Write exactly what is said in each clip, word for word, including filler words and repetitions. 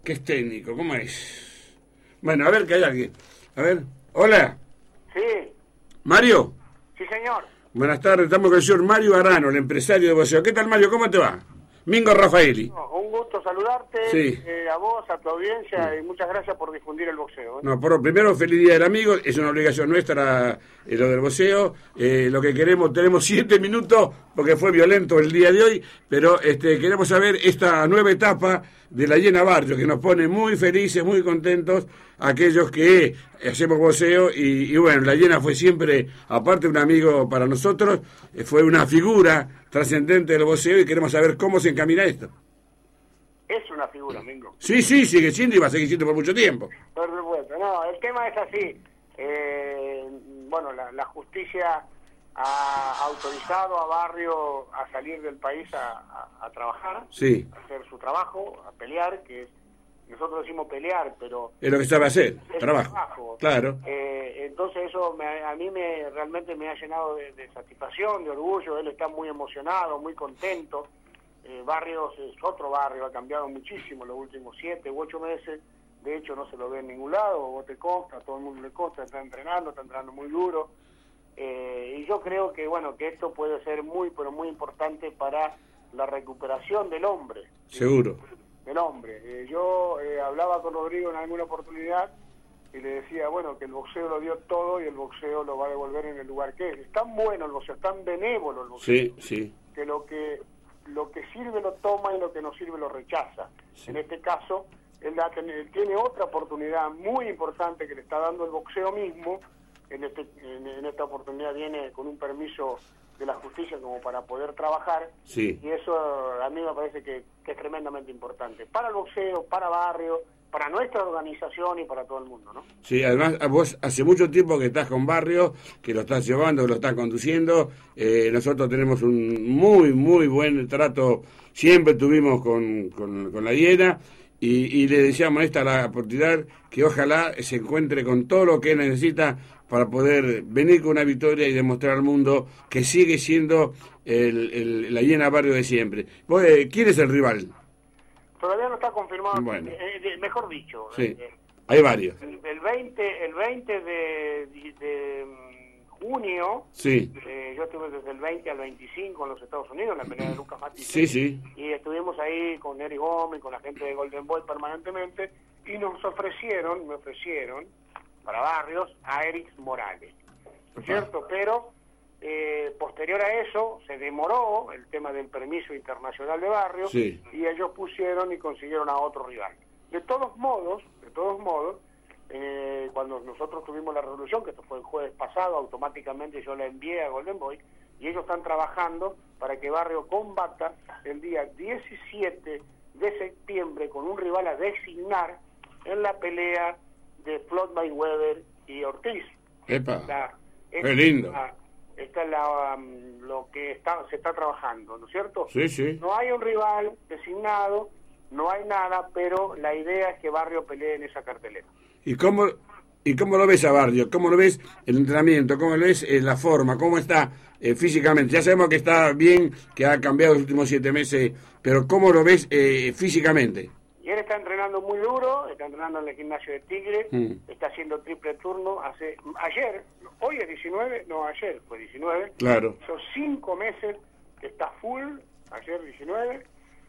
que es técnico, ¿cómo es? Bueno, a ver que hay alguien. A ver, hola. Sí. ¿Mario? Sí, señor. Buenas tardes, estamos con el señor Mario Arano, el empresario de boxeo. ¿Qué tal, Mario? ¿Cómo te va? Mingo Rafaeli. No, un gusto saludarte, sí. eh, a vos, a tu audiencia, sí. Y muchas gracias por difundir el boxeo. ¿eh? No, por primero, feliz día del amigo, es una obligación nuestra eh, lo del boxeo. Eh, lo que queremos, tenemos siete minutos, porque fue violento el día de hoy, pero este, queremos saber esta nueva etapa de la Llena Barrio, que nos pone muy felices, muy contentos, aquellos que hacemos boxeo, y, y bueno, la Llena fue siempre, aparte de un amigo para nosotros, eh, fue una figura trascendente del boxeo, y queremos saber cómo se encamina esto. Es una figura, Mingo. Sí, sí, sigue siendo y va a seguir siendo por mucho tiempo. Por supuesto, no, el tema es así. Eh, bueno, la, la justicia ha autorizado a Barrio a salir del país a, a, a trabajar, sí. a hacer su trabajo, a pelear, que es, nosotros decimos pelear, pero... Es lo que sabe hacer, trabajo. trabajo. Claro. Eh, entonces eso me, a mí me realmente me ha llenado de, de satisfacción, de orgullo. Él está muy emocionado, muy contento. Eh, Barrios es otro barrio, ha cambiado muchísimo en los últimos siete u ocho meses. De hecho no se lo ve en ningún lado, vos te consta, a todo el mundo le consta, está entrenando, está entrenando muy duro. Eh, y yo creo que bueno que esto puede ser muy, pero muy importante para la recuperación del hombre. Seguro. Del hombre. Eh, yo eh, hablaba con Rodrigo en alguna oportunidad y le decía, bueno, que el boxeo lo dio todo y el boxeo lo va a devolver en el lugar que es. Es tan bueno el boxeo, es tan benévolo el boxeo. Sí, sí. Que lo que lo que sirve lo toma y lo que no sirve lo rechaza. Sí. En este caso, él, da, él tiene otra oportunidad muy importante que le está dando el boxeo mismo. En, este, en, en esta oportunidad viene con un permiso de la justicia como para poder trabajar, sí. Y eso a mí me parece que, que es tremendamente importante para el boxeo, para Barrio, para nuestra organización y para todo el mundo, ¿no? Sí, además vos hace mucho tiempo que estás con Barrio, que lo estás llevando, que lo estás conduciendo. Eh, nosotros tenemos un muy, muy buen trato, siempre tuvimos con, con, con la Hiena, y, y le deseamos esta la oportunidad que ojalá se encuentre con todo lo que él necesita para poder venir con una victoria y demostrar al mundo que sigue siendo el, el, la Hiena Barrio de siempre. ¿Vos, eh, ¿Quién es el rival? Todavía no está confirmado, bueno. eh, eh, mejor dicho. Sí, eh, hay varios. El, el veinte, el veinte de, de, de junio, sí. eh, yo estuve desde el veinte al veinticinco en los Estados Unidos, en la pelea de Lucas Mati. Sí, sí. Y estuvimos ahí con Eric Gómez, con la gente de Golden Boy permanentemente, y nos ofrecieron, me ofrecieron, para Barrios, a Eric Morales, ¿no es cierto? Pero eh, posterior a eso se demoró el tema del permiso internacional de Barrios, sí. Y ellos pusieron y consiguieron a otro rival. De todos modos, de todos modos, eh, cuando nosotros tuvimos la revolución, que esto fue el jueves pasado, automáticamente yo la envié a Golden Boy, y ellos están trabajando para que Barrio combata el día diecisiete de septiembre con un rival a designar en la pelea de Floyd Mayweather y Ortiz. ¡Epa! Esta, ¡Qué lindo! Esta, esta es la, um, lo que está, se está trabajando, ¿no es cierto? Sí, sí. No hay un rival designado, no hay nada, pero la idea es que Barrio pelee en esa cartelera. ¿Y cómo, y cómo lo ves a Barrio? ¿Cómo lo ves el entrenamiento? ¿Cómo lo ves eh, la forma? ¿Cómo está eh, físicamente? Ya sabemos que está bien, que ha cambiado los últimos siete meses, pero ¿cómo lo ves eh, físicamente? Y él está entrenando muy duro, está entrenando en el gimnasio de Tigre, mm. está haciendo triple turno. Hace ayer, hoy es diecinueve, no, ayer fue diecinueve. Claro. Son cinco meses que está full, ayer diecinueve,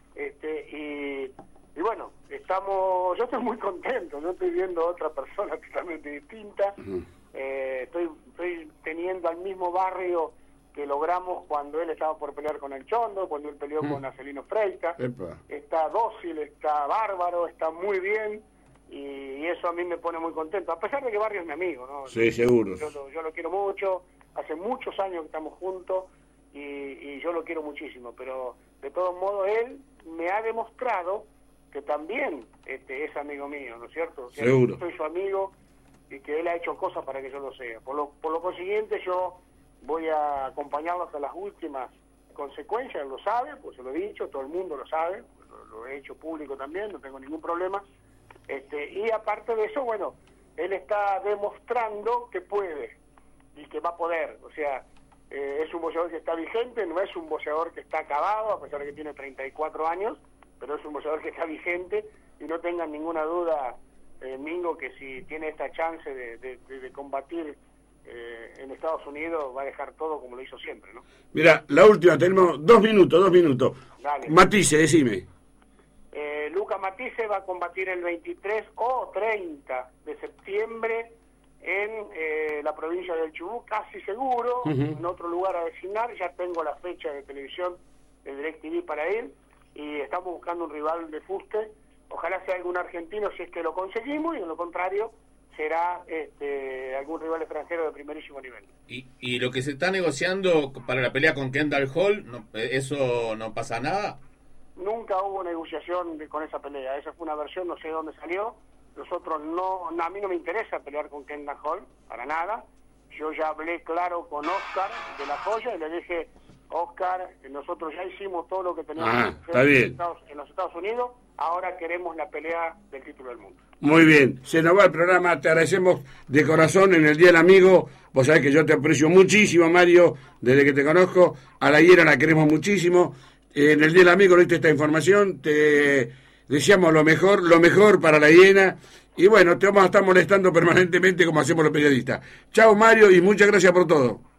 este, y, y bueno, estamos, yo estoy muy contento, yo estoy viendo a otra persona totalmente distinta, uh-huh. eh, estoy, estoy teniendo al mismo Barrio que logramos cuando él estaba por pelear con el Chondo, cuando él peleó mm. con Acelino Freitas. Está dócil, está bárbaro, está muy bien, y, y eso a mí me pone muy contento, a pesar de que Barrio es mi amigo, ¿no? Sí, seguro. Yo, yo, yo lo quiero mucho, hace muchos años que estamos juntos, y, y yo lo quiero muchísimo, pero de todos modos él me ha demostrado que también este, es amigo mío, ¿no es cierto? Que seguro. Yo soy su amigo, y que él ha hecho cosas para que yo lo sea. Por lo, por lo consiguiente, yo voy a acompañarlo hasta las últimas consecuencias, él lo sabe, pues se lo he dicho, todo el mundo lo sabe, pues lo, lo he hecho público también, no tengo ningún problema. Este, y aparte de eso, bueno, él está demostrando que puede y que va a poder, o sea, eh, es un boxeador que está vigente, no es un boxeador que está acabado, a pesar de que tiene treinta y cuatro años, pero es un boxeador que está vigente y no tengan ninguna duda, eh, Mingo, que si tiene esta chance de, de, de, de combatir eh, en Estados Unidos, va a dejar todo como lo hizo siempre, ¿no? Mira, la última, tenemos dos minutos, dos minutos. Dale. Matisse, decime. Eh, Luca Matisse va a combatir el veintitrés o treinta de septiembre en eh, la provincia del Chubut, casi seguro, uh-huh. en otro lugar a designar. Ya tengo la fecha de televisión de DirecTV para ir y estamos buscando un rival de fuste. Ojalá sea algún argentino si es que lo conseguimos, y en lo contrario será este, algún rival extranjero de primerísimo nivel. ¿Y, y lo que se está negociando para la pelea con Kendall Hall, no, eso no pasa nada? Nunca hubo negociación de, con esa pelea. Esa fue una versión, no sé de dónde salió. Nosotros no, no, a mí no me interesa pelear con Kendall Hall, para nada. Yo ya hablé claro con Oscar de la Joya y le dije, Oscar, nosotros ya hicimos todo lo que teníamos ah, que hacer en, en, Estados, en los Estados Unidos, ahora queremos la pelea del título del mundo. Muy bien, se nos va el programa, te agradecemos de corazón en el Día del Amigo. Vos sabés que yo te aprecio muchísimo, Mario, desde que te conozco. A la hiera la queremos muchísimo. En el Día del Amigo le diste esta información, te deseamos lo mejor, lo mejor para la hiena. Y bueno, te vamos a estar molestando permanentemente como hacemos los periodistas. Chao, Mario, y muchas gracias por todo.